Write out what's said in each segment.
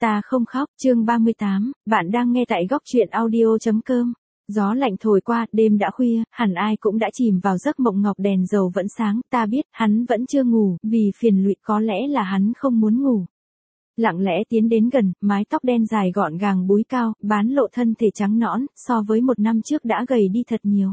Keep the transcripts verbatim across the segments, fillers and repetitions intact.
ta không khóc, chương ba mươi tám, bạn đang nghe tại góc truyện audio chấm com. Gió lạnh thổi qua, đêm đã khuya, hẳn ai cũng đã chìm vào giấc mộng ngọc, đèn dầu vẫn sáng, ta biết, hắn vẫn chưa ngủ, vì phiền lụy, có lẽ là hắn không muốn ngủ. Lặng lẽ tiến đến gần, mái tóc đen dài gọn gàng búi cao, bán lộ thân thể trắng nõn, so với một năm trước đã gầy đi thật nhiều.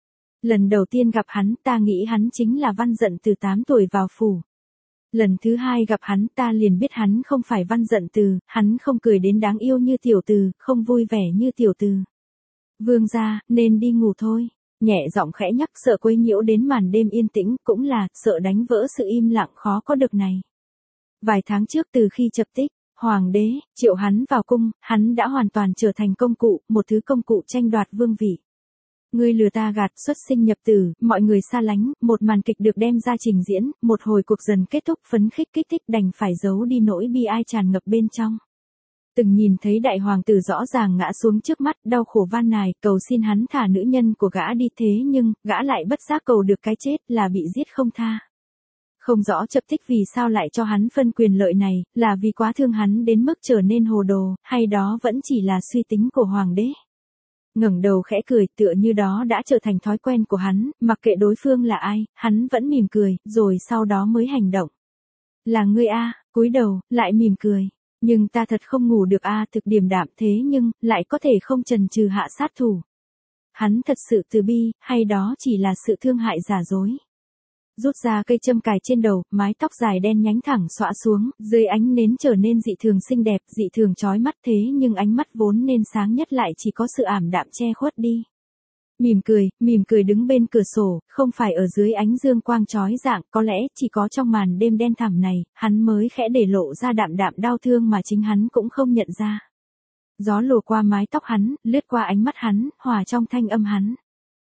Lần đầu tiên gặp hắn, ta nghĩ hắn chính là Văn Dận Từ tám tuổi vào phủ. Lần thứ hai gặp hắn, ta liền biết hắn không phải Văn Dận Từ, hắn không cười đến đáng yêu như tiểu từ, không vui vẻ như tiểu từ. Vương gia, nên đi ngủ thôi. Nhẹ giọng khẽ nhắc, sợ quấy nhiễu đến màn đêm yên tĩnh, cũng là, sợ đánh vỡ sự im lặng khó có được này. Vài tháng trước từ khi chập tích, hoàng đế, triệu hắn vào cung, hắn đã hoàn toàn trở thành công cụ, một thứ công cụ tranh đoạt vương vị. Ngươi lừa ta gạt, xuất sinh nhập tử, mọi người xa lánh, một màn kịch được đem ra trình diễn, một hồi cuộc dần kết thúc, phấn khích kích thích, đành phải giấu đi nỗi bi ai tràn ngập bên trong. Từng nhìn thấy đại hoàng tử rõ ràng ngã xuống trước mắt, đau khổ van nài, cầu xin hắn thả nữ nhân của gã đi, thế nhưng, gã lại bất giác cầu được cái chết, là bị giết không tha. Không rõ chập tích vì sao lại cho hắn phân quyền lợi này, là vì quá thương hắn đến mức trở nên hồ đồ, hay đó vẫn chỉ là suy tính của hoàng đế. Ngẩng đầu khẽ cười, tựa như đó đã trở thành thói quen của hắn, mặc kệ đối phương là ai, hắn vẫn mỉm cười, rồi sau đó mới hành động. Là ngươi a, cúi đầu, lại mỉm cười. Nhưng ta thật không ngủ được a, thực điềm đạm thế nhưng, lại có thể không chần chừ hạ sát thủ. Hắn thật sự từ bi, hay đó chỉ là sự thương hại giả dối. Rút ra cây châm cài trên đầu, mái tóc dài đen nhánh thẳng xõa xuống, dưới ánh nến trở nên dị thường xinh đẹp, dị thường chói mắt, thế nhưng ánh mắt vốn nên sáng nhất lại chỉ có sự ảm đạm che khuất đi. Mỉm cười, mỉm cười đứng bên cửa sổ, không phải ở dưới ánh dương quang chói rạng, có lẽ chỉ có trong màn đêm đen thẳm này, hắn mới khẽ để lộ ra đạm đạm đau thương mà chính hắn cũng không nhận ra. Gió lùa qua mái tóc hắn, lướt qua ánh mắt hắn, hòa trong thanh âm hắn.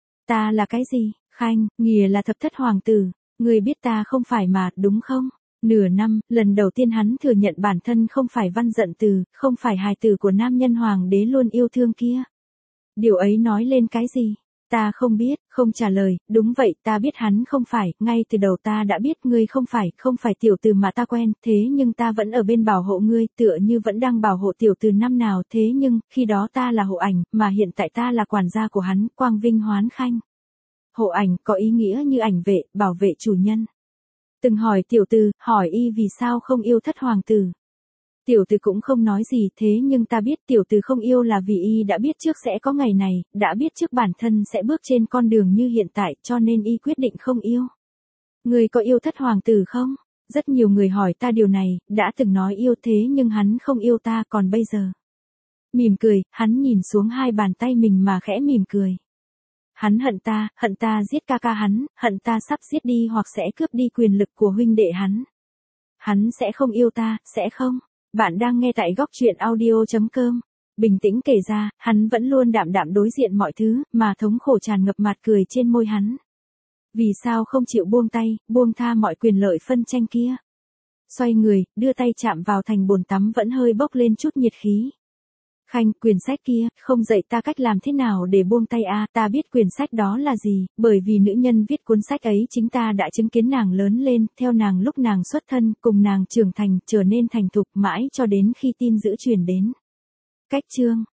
Ta là cái gì? Khanh, nghìa là thập thất hoàng tử. Ngươi biết ta không phải mà, đúng không? Nửa năm, lần đầu tiên hắn thừa nhận bản thân không phải Văn Dận Từ, không phải hài tử của nam nhân hoàng đế luôn yêu thương kia. Điều ấy nói lên cái gì? Ta không biết, không trả lời, đúng vậy, ta biết hắn không phải, ngay từ đầu ta đã biết ngươi không phải, không phải tiểu từ mà ta quen, thế nhưng ta vẫn ở bên bảo hộ ngươi, tựa như vẫn đang bảo hộ tiểu từ năm nào, thế nhưng, khi đó ta là hộ ảnh, mà hiện tại ta là quản gia của hắn, Quang Vinh Hoán Khanh. Hộ ảnh có ý nghĩa như ảnh vệ, bảo vệ chủ nhân. Từng hỏi tiểu từ, hỏi y vì sao không yêu thất hoàng tử. Tiểu từ cũng không nói gì, thế nhưng ta biết tiểu từ không yêu là vì y đã biết trước sẽ có ngày này, đã biết trước bản thân sẽ bước trên con đường như hiện tại, cho nên y quyết định không yêu. Người có yêu thất hoàng tử không? Rất nhiều người hỏi ta điều này, đã từng nói yêu thế nhưng hắn không yêu ta, còn bây giờ. Mỉm cười, hắn nhìn xuống hai bàn tay mình mà khẽ mỉm cười. Hắn hận ta, hận ta giết ca ca hắn, hận ta sắp giết đi hoặc sẽ cướp đi quyền lực của huynh đệ hắn. Hắn sẽ không yêu ta, sẽ không? Bạn đang nghe tại góc truyện audio chấm com. Bình tĩnh kể ra, hắn vẫn luôn đạm đạm đối diện mọi thứ, mà thống khổ tràn ngập mặt cười trên môi hắn. Vì sao không chịu buông tay, buông tha mọi quyền lợi phân tranh kia? Xoay người, đưa tay chạm vào thành bồn tắm vẫn hơi bốc lên chút nhiệt khí. Khanh, quyển sách kia, không dạy ta cách làm thế nào để buông tay a, à, ta biết quyển sách đó là gì, bởi vì nữ nhân viết cuốn sách ấy chính ta đã chứng kiến nàng lớn lên, theo nàng lúc nàng xuất thân, cùng nàng trưởng thành, trở nên thành thục mãi cho đến khi tin dữ truyền đến. Cách chương,